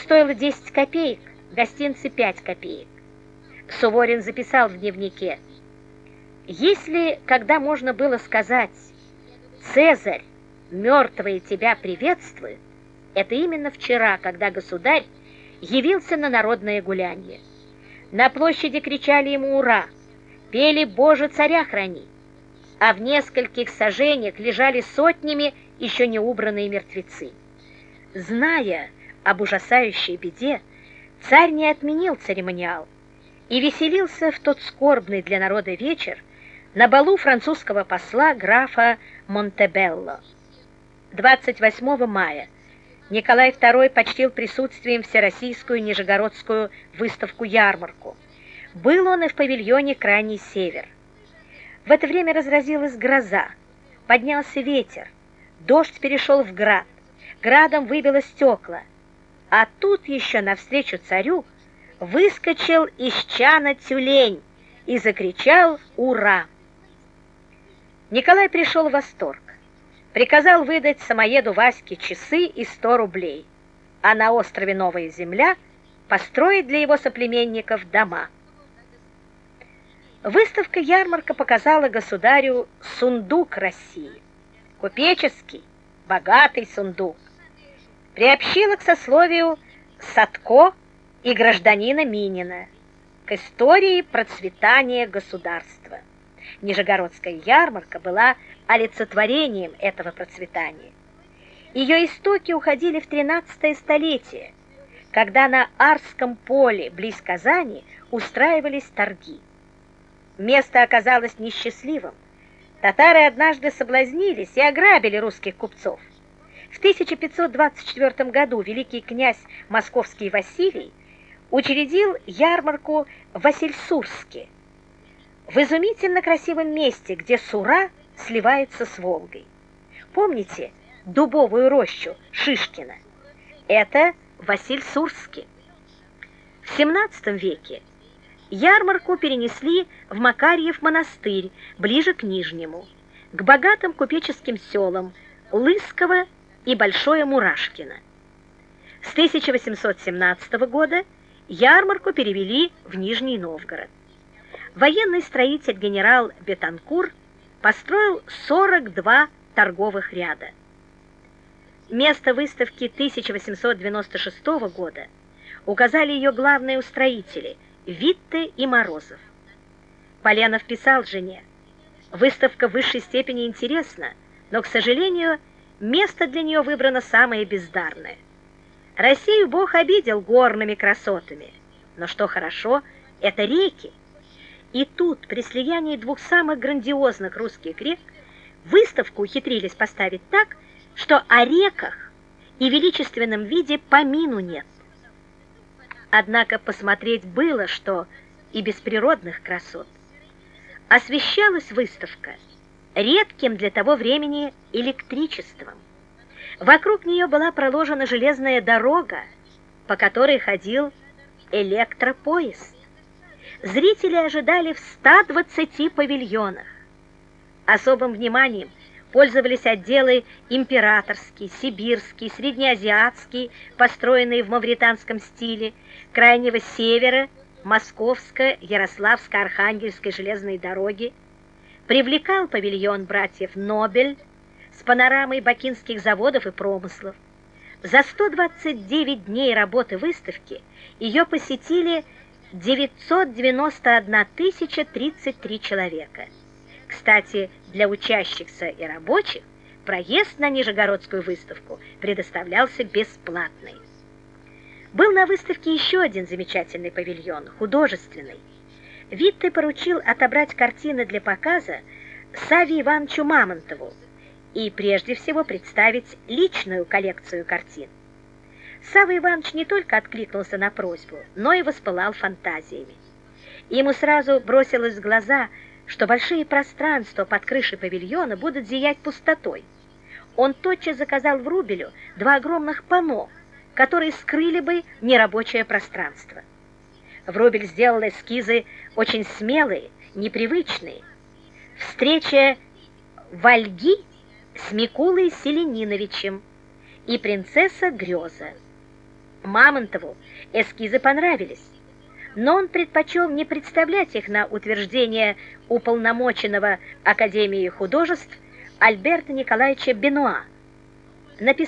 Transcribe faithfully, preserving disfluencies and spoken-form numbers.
стоило десять копеек, гостинцы пять копеек. Суворин записал в дневнике: «Если, когда можно было сказать «Цезарь, мертвые тебя приветствуют», это именно вчера, когда государь явился на народное гулянье. На площади кричали ему «Ура!», пели «Боже, царя храни!», а в нескольких сажениях лежали сотнями еще не убранные мертвецы. Зная об ужасающей беде, царь не отменил церемониал и веселился в тот скорбный для народа вечер на балу французского посла графа Монтебелло. двадцать восьмого мая Николай второй почтил присутствием всероссийскую нижегородскую выставку-ярмарку. Был он и в павильоне «Крайний север». В это время разразилась гроза, поднялся ветер, дождь перешел в град, градом выбило стекла, а тут еще навстречу царю выскочил из чана тюлень и закричал «Ура!». Николай пришел в восторг, приказал выдать самоеду Ваське часы и сто рублей, а на острове Новая Земля построить для его соплеменников дома. Выставка-ярмарка показала государю сундук России, купеческий, богатый сундук, приобщила к сословию Садко и гражданина Минина, к истории процветания государства. Нижегородская ярмарка была олицетворением этого процветания. Ее истоки уходили в тринадцатое столетие, когда на Арском поле близ Казани устраивались торги. Место оказалось несчастливым. Татары однажды соблазнились и ограбили русских купцов. В тысяча пятьсот двадцать четвёртом году великий князь московский Василий учредил ярмарку в Васильсурске, в изумительно красивом месте, где Сура сливается с Волгой. Помните дубовую рощу Шишкина? Это Васильсурске. В семнадцатом веке ярмарку перенесли в Макарьев монастырь, ближе к Нижнему, к богатым купеческим селам Лысково и Большое Мурашкино. С тысяча восемьсот семнадцатого года ярмарку перевели в Нижний Новгород. Военный строитель генерал Бетанкур построил сорок два торговых ряда. Место выставки тысяча восемьсот девяносто шестого года указали ее главные устроители Витте и Морозов. Поленов писал жене: «Выставка в высшей степени интересна, но, к сожалению, место для нее выбрано самое бездарное. Россию Бог обидел горными красотами, но что хорошо, это реки. И тут, при слиянии двух самых грандиозных русских рек, выставку ухитрились поставить так, что о реках и величественном виде помину нет. Однако посмотреть было, что и без природных красот. Освещалась выставка редким для того времени электричеством. Вокруг нее была проложена железная дорога, по которой ходил электропоезд. Зрители ожидали в ста двадцати павильонах. Особым вниманием пользовались отделы императорский, сибирский, среднеазиатский, построенные в мавританском стиле, Крайнего Севера, Московско-Ярославско-Архангельской железной дороги. Привлекал павильон братьев Нобель с панорамой бакинских заводов и промыслов. За сто двадцать девять дней работы выставки ее посетили девятьсот девяносто одна тысяча тридцать три человека. Кстати, для учащихся и рабочих проезд на Нижегородскую выставку предоставлялся бесплатный. Был на выставке еще один замечательный павильон, художественный. Витте поручил отобрать картины для показа Саве Ивановичу Мамонтову и прежде всего представить личную коллекцию картин. Савва Иванович не только откликнулся на просьбу, но и воспылал фантазиями. Ему сразу бросилось в глаза, что большие пространства под крышей павильона будут зиять пустотой. Он тотчас заказал Врубелю два огромных панно, которые скрыли бы нерабочее пространство. Врубель сделал эскизы очень смелые, непривычные. Встреча Вальги с Микулой Селениновичем и принцесса Греза. Мамонтову эскизы понравились, но он предпочел не представлять их на утверждение уполномоченного Академии художеств Альберта Николаевича Бенуа, написавшего